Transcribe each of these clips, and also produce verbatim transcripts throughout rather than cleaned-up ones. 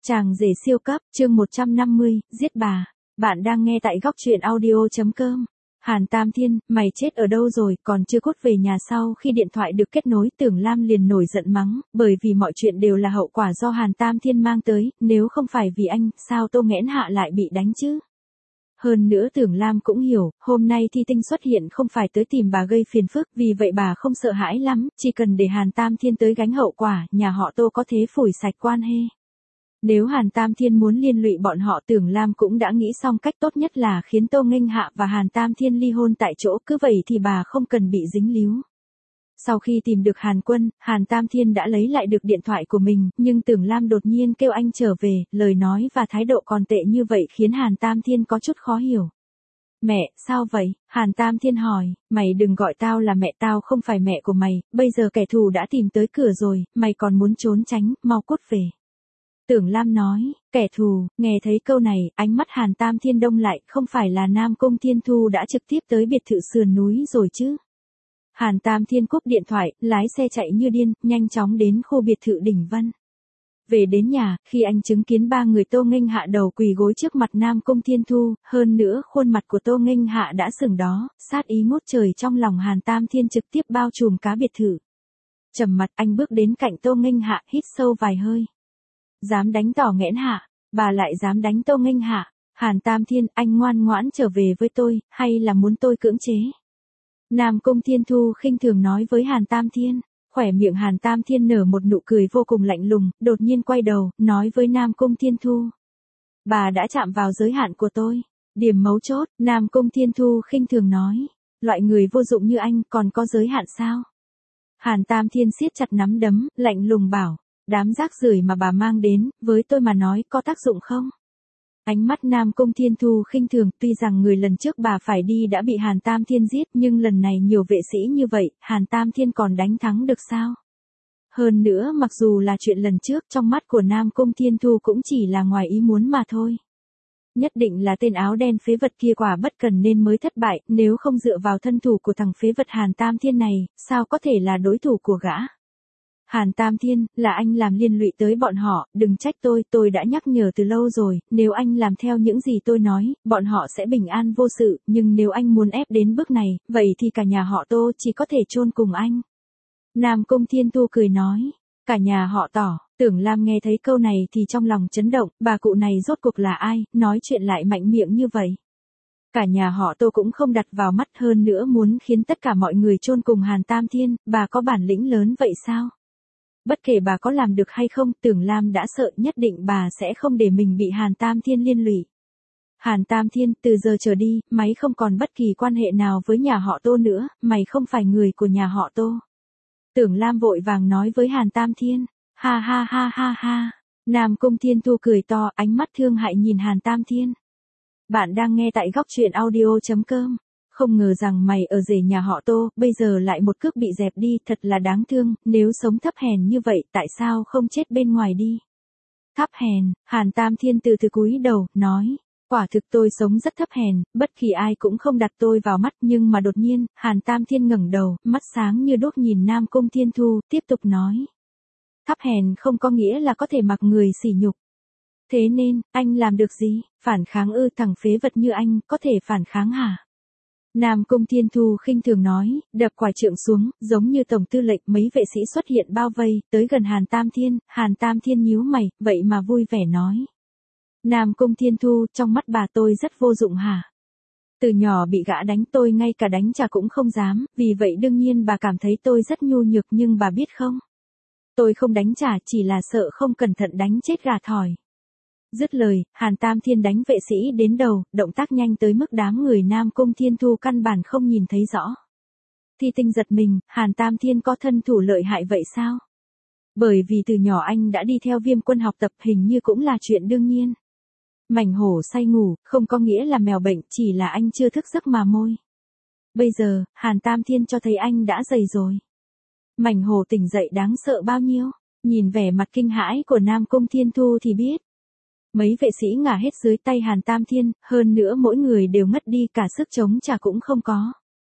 Chàng rể siêu cấp, chương một trăm năm mươi, giết bà. Bạn đang nghe tại góc truyện audio.com. Hàn Tam Thiên, mày chết ở đâu rồi, còn chưa cút về nhà. Sau khi điện thoại được kết nối, Tưởng Lam liền nổi giận mắng, bởi vì mọi chuyện đều là hậu quả do Hàn Tam Thiên mang tới, nếu không phải vì anh, sao Tô Nghẽn Hạ lại bị đánh chứ? Hơn nữa Tưởng Lam cũng hiểu, hôm nay Thi Tinh xuất hiện không phải tới tìm bà gây phiền phức, vì vậy bà không sợ hãi lắm, chỉ cần để Hàn Tam Thiên tới gánh hậu quả, nhà họ Tô có thế phủi sạch quan hệ. Nếu Hàn Tam Thiên muốn liên lụy bọn họ, Tưởng Lam cũng đã nghĩ xong cách tốt nhất là khiến Tô Nghênh Hạ và Hàn Tam Thiên ly hôn tại chỗ, cứ vậy thì bà không cần bị dính líu. Sau khi tìm được Hàn Quân, Hàn Tam Thiên đã lấy lại được điện thoại của mình, nhưng Tưởng Lam đột nhiên kêu anh trở về, lời nói và thái độ còn tệ như vậy khiến Hàn Tam Thiên có chút khó hiểu. Mẹ, sao vậy? Hàn Tam Thiên hỏi, mày đừng gọi tao là mẹ, tao không phải mẹ của mày, bây giờ kẻ thù đã tìm tới cửa rồi, mày còn muốn trốn tránh, mau cút về. Tưởng Lam nói, kẻ thù, nghe thấy câu này, ánh mắt Hàn Tam Thiên đông lại, không phải là Nam Cung Thiên Thu đã trực tiếp tới biệt thự sườn núi rồi chứ? Hàn Tam Thiên cúp điện thoại, lái xe chạy như điên, nhanh chóng đến khu biệt thự Đỉnh Vân. Về đến nhà, khi anh chứng kiến ba người Tô Nghênh Hạ đầu quỳ gối trước mặt Nam Cung Thiên Thu, hơn nữa khuôn mặt của Tô Nghênh Hạ đã sừng đó, sát ý ngút trời trong lòng Hàn Tam Thiên trực tiếp bao trùm cả biệt thự. Trầm mặt, anh bước đến cạnh Tô Nghênh Hạ, hít sâu vài hơi. Dám đánh Tỏ Nghẽn Hạ, bà lại dám đánh Tô Nghênh Hạ. Hàn Tam Thiên, anh ngoan ngoãn trở về với tôi, hay là muốn tôi cưỡng chế? Nam Cung Thiên Thu khinh thường nói với Hàn Tam Thiên. Khỏe miệng Hàn Tam Thiên nở một nụ cười vô cùng lạnh lùng, đột nhiên quay đầu, nói với Nam Cung Thiên Thu. Bà đã chạm vào giới hạn của tôi. Điểm mấu chốt, Nam Cung Thiên Thu khinh thường nói. Loại người vô dụng như anh còn có giới hạn sao? Hàn Tam Thiên siết chặt nắm đấm, lạnh lùng bảo. Đám rác rưởi mà bà mang đến, với tôi mà nói có tác dụng không? Ánh mắt Nam Cung Thiên Thu khinh thường, tuy rằng người lần trước bà phải đi đã bị Hàn Tam Thiên giết, nhưng lần này nhiều vệ sĩ như vậy, Hàn Tam Thiên còn đánh thắng được sao? Hơn nữa, mặc dù là chuyện lần trước, trong mắt của Nam Cung Thiên Thu cũng chỉ là ngoài ý muốn mà thôi. Nhất định là tên áo đen phế vật kia quả bất cần nên mới thất bại, nếu không dựa vào thân thủ của thằng phế vật Hàn Tam Thiên này, sao có thể là đối thủ của gã? Hàn Tam Thiên, là anh làm liên lụy tới bọn họ, đừng trách tôi, tôi đã nhắc nhở từ lâu rồi, nếu anh làm theo những gì tôi nói, bọn họ sẽ bình an vô sự, nhưng nếu anh muốn ép đến bước này, vậy thì cả nhà họ Tô chỉ có thể chôn cùng anh. Nam Cung Thiên Thu cười nói, cả nhà họ Tỏ. Tưởng Lam nghe thấy câu này thì trong lòng chấn động, bà cụ này rốt cuộc là ai, nói chuyện lại mạnh miệng như vậy. Cả nhà họ Tô cũng không đặt vào mắt, hơn nữa muốn khiến tất cả mọi người chôn cùng Hàn Tam Thiên, bà có bản lĩnh lớn vậy sao? Bất kể bà có làm được hay không, Tưởng Lam đã sợ nhất định bà sẽ không để mình bị Hàn Tam Thiên liên lụy. Hàn Tam Thiên, từ giờ trở đi, mày không còn bất kỳ quan hệ nào với nhà họ Tô nữa, mày không phải người của nhà họ Tô. Tưởng Lam vội vàng nói với Hàn Tam Thiên, ha ha ha ha ha. Nam Cung Thiên Thu cười to, ánh mắt thương hại nhìn Hàn Tam Thiên. Bạn đang nghe tại góc truyện audio.com. Không ngờ rằng mày ở rể nhà họ Tô, bây giờ lại một cước bị dẹp đi, thật là đáng thương, nếu sống thấp hèn như vậy, tại sao không chết bên ngoài đi? Thấp hèn, Hàn Tam Thiên từ từ cúi đầu, nói, quả thực tôi sống rất thấp hèn, bất kỳ ai cũng không đặt tôi vào mắt, nhưng mà đột nhiên, Hàn Tam Thiên ngẩng đầu, mắt sáng như đuốc nhìn Nam Cung Thiên Thu, tiếp tục nói. Thấp hèn không có nghĩa là có thể mặc người sỉ nhục. Thế nên, anh làm được gì? Phản kháng ư? Thằng phế vật như anh, có thể phản kháng hả? Nam Cung Thiên Thu khinh thường nói, đập quải trượng xuống, giống như tổng tư lệnh, mấy vệ sĩ xuất hiện bao vây, tới gần Hàn Tam Thiên, Hàn Tam Thiên nhíu mày, vậy mà vui vẻ nói. Nam Cung Thiên Thu, trong mắt bà tôi rất vô dụng hả? Từ nhỏ bị gã đánh, tôi ngay cả đánh trả cũng không dám, vì vậy đương nhiên bà cảm thấy tôi rất nhu nhược, nhưng bà biết không? Tôi không đánh trả, chỉ là sợ không cẩn thận đánh chết gà thỏi. Dứt lời, Hàn Tam Thiên đánh vệ sĩ đến đầu, động tác nhanh tới mức đám người Nam Cung Thiên Thu căn bản không nhìn thấy rõ. Thi Tinh giật mình, Hàn Tam Thiên có thân thủ lợi hại vậy sao? Bởi vì từ nhỏ anh đã đi theo Viêm Quân học tập, hình như cũng là chuyện đương nhiên. Mảnh hổ say ngủ, không có nghĩa là mèo bệnh, chỉ là anh chưa thức giấc mà môi. Bây giờ, Hàn Tam Thiên cho thấy anh đã dày rồi. Mảnh hổ tỉnh dậy đáng sợ bao nhiêu, nhìn vẻ mặt kinh hãi của Nam Cung Thiên Thu thì biết. Mấy vệ sĩ ngả hết dưới tay Hàn Tam Thiên, hơn nữa mỗi người đều ngất đi, cả sức chống trả cũng không có.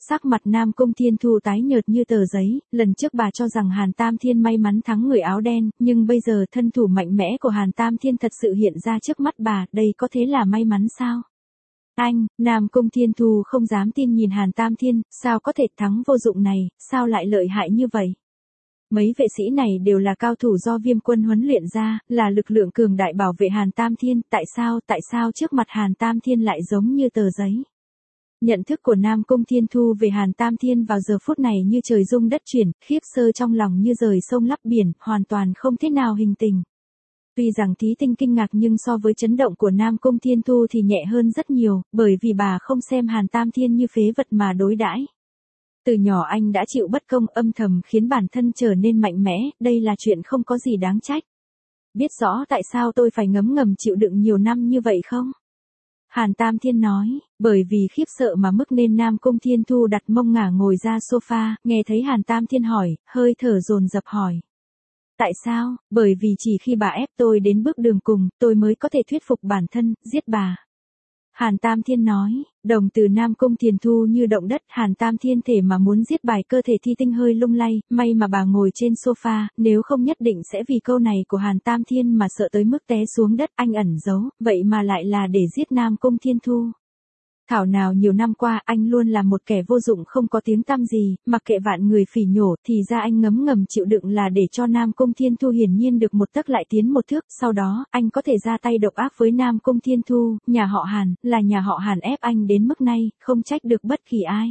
Sắc mặt Nam Cung Thiên Thu tái nhợt như tờ giấy, lần trước bà cho rằng Hàn Tam Thiên may mắn thắng người áo đen, nhưng bây giờ thân thủ mạnh mẽ của Hàn Tam Thiên thật sự hiện ra trước mắt bà, đây có thế là may mắn sao? Anh, Nam Cung Thiên Thu không dám tin nhìn Hàn Tam Thiên, sao có thể thắng vô dụng này, sao lại lợi hại như vậy? Mấy vệ sĩ này đều là cao thủ do Viêm Quân huấn luyện ra, là lực lượng cường đại bảo vệ Hàn Tam Thiên, tại sao, tại sao trước mặt Hàn Tam Thiên lại giống như tờ giấy? Nhận thức của Nam Cung Thiên Thu về Hàn Tam Thiên vào giờ phút này như trời rung đất chuyển, khiếp sơ trong lòng như rời sông lấp biển, hoàn toàn không thế nào hình tình. Tuy rằng Thí Tinh kinh ngạc nhưng so với chấn động của Nam Cung Thiên Thu thì nhẹ hơn rất nhiều, bởi vì bà không xem Hàn Tam Thiên như phế vật mà đối đãi. Từ nhỏ anh đã chịu bất công âm thầm khiến bản thân trở nên mạnh mẽ, đây là chuyện không có gì đáng trách. Biết rõ tại sao tôi phải ngấm ngầm chịu đựng nhiều năm như vậy không? Hàn Tam Thiên nói, bởi vì khiếp sợ mà mức nên Nam Cung Thiên Thu đặt mông ngả ngồi ra sofa, nghe thấy Hàn Tam Thiên hỏi, hơi thở dồn dập hỏi. Tại sao? Bởi vì chỉ khi bà ép tôi đến bước đường cùng, tôi mới có thể thuyết phục bản thân, giết bà. Hàn Tam Thiên nói, đồng từ Nam Cung Thiên Thu như động đất, Hàn Tam Thiên thể mà muốn giết bài cơ thể Thi Tinh hơi lung lay, may mà bà ngồi trên sofa, nếu không nhất định sẽ vì câu này của Hàn Tam Thiên mà sợ tới mức té xuống đất, anh ẩn giấu, vậy mà lại là để giết Nam Cung Thiên Thu. Thảo nào nhiều năm qua anh luôn là một kẻ vô dụng không có tiếng tăm gì, mặc kệ vạn người phỉ nhổ, thì ra anh ngấm ngầm chịu đựng là để cho Nam Cung Thiên Thu hiển nhiên được một tấc lại tiến một thước, sau đó, anh có thể ra tay độc ác với Nam Cung Thiên Thu, nhà họ Hàn, là nhà họ Hàn ép anh đến mức này, không trách được bất kỳ ai.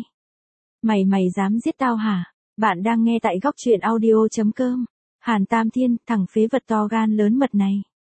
Mày mày dám giết tao hả? Bạn đang nghe tại góc truyện audio chấm com. Hàn Tam Thiên, thằng phế vật to gan lớn mật này.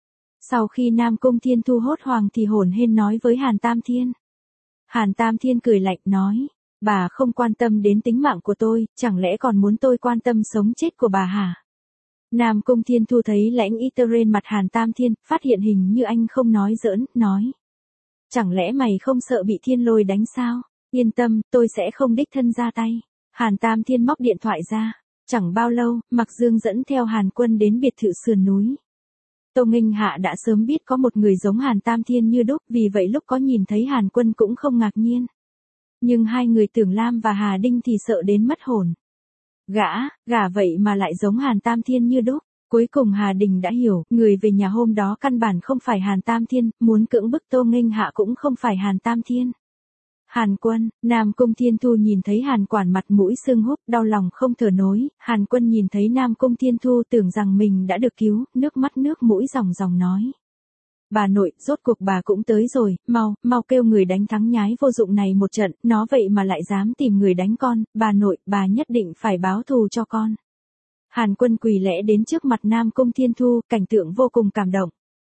Sau khi Nam Cung Thiên Thu hốt hoảng thì hổn hển nói với Hàn Tam Thiên. Hàn Tam Thiên cười lạnh nói, bà không quan tâm đến tính mạng của tôi, chẳng lẽ còn muốn tôi quan tâm sống chết của bà hả? Nam Cung Thiên Thu thấy lãnh ý tơ trên mặt Hàn Tam Thiên, phát hiện hình như anh không nói giỡn, nói. Chẳng lẽ mày không sợ bị thiên lôi đánh sao? Yên tâm, tôi sẽ không đích thân ra tay. Hàn Tam Thiên móc điện thoại ra. Chẳng bao lâu, Mạc Dương dẫn theo Hàn Quân đến biệt thự sườn núi. Tô Nghênh Hạ đã sớm biết có một người giống Hàn Tam Thiên như đúc, vì vậy lúc có nhìn thấy Hàn Quân cũng không ngạc nhiên. Nhưng hai người Tưởng Lam và Hà Đinh thì sợ đến mất hồn. Gã, gả vậy mà lại giống Hàn Tam Thiên như đúc. Cuối cùng Hà Đình đã hiểu, người về nhà hôm đó căn bản không phải Hàn Tam Thiên, muốn cưỡng bức Tô Nghênh Hạ cũng không phải Hàn Tam Thiên. Hàn Quân, Nam Cung Thiên Thu nhìn thấy Hàn Quản mặt mũi sưng húp, đau lòng không thở nổi, Hàn Quân nhìn thấy Nam Cung Thiên Thu tưởng rằng mình đã được cứu, nước mắt nước mũi ròng ròng nói. Bà nội, rốt cuộc bà cũng tới rồi, mau, mau kêu người đánh thắng nhái vô dụng này một trận, nó vậy mà lại dám tìm người đánh con, bà nội, bà nhất định phải báo thù cho con. Hàn Quân quỳ lễ đến trước mặt Nam Cung Thiên Thu, cảnh tượng vô cùng cảm động.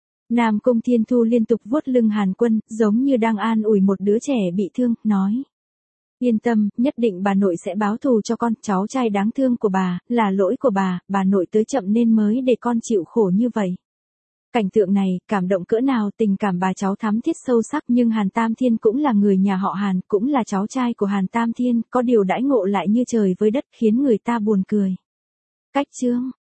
Nam Cung Thiên Thu liên tục vuốt lưng Hàn Quân, giống như đang an ủi một đứa trẻ bị thương, nói. Yên tâm, nhất định bà nội sẽ báo thù cho con, cháu trai đáng thương của bà, là lỗi của bà, bà nội tới chậm nên mới để con chịu khổ như vậy. Cảnh tượng này, cảm động cỡ nào, tình cảm bà cháu thắm thiết sâu sắc, nhưng Hàn Tam Thiên cũng là người nhà họ Hàn, cũng là cháu trai của Hàn Tam Thiên, có điều đãi ngộ lại như trời với đất, khiến người ta buồn cười. Cách chương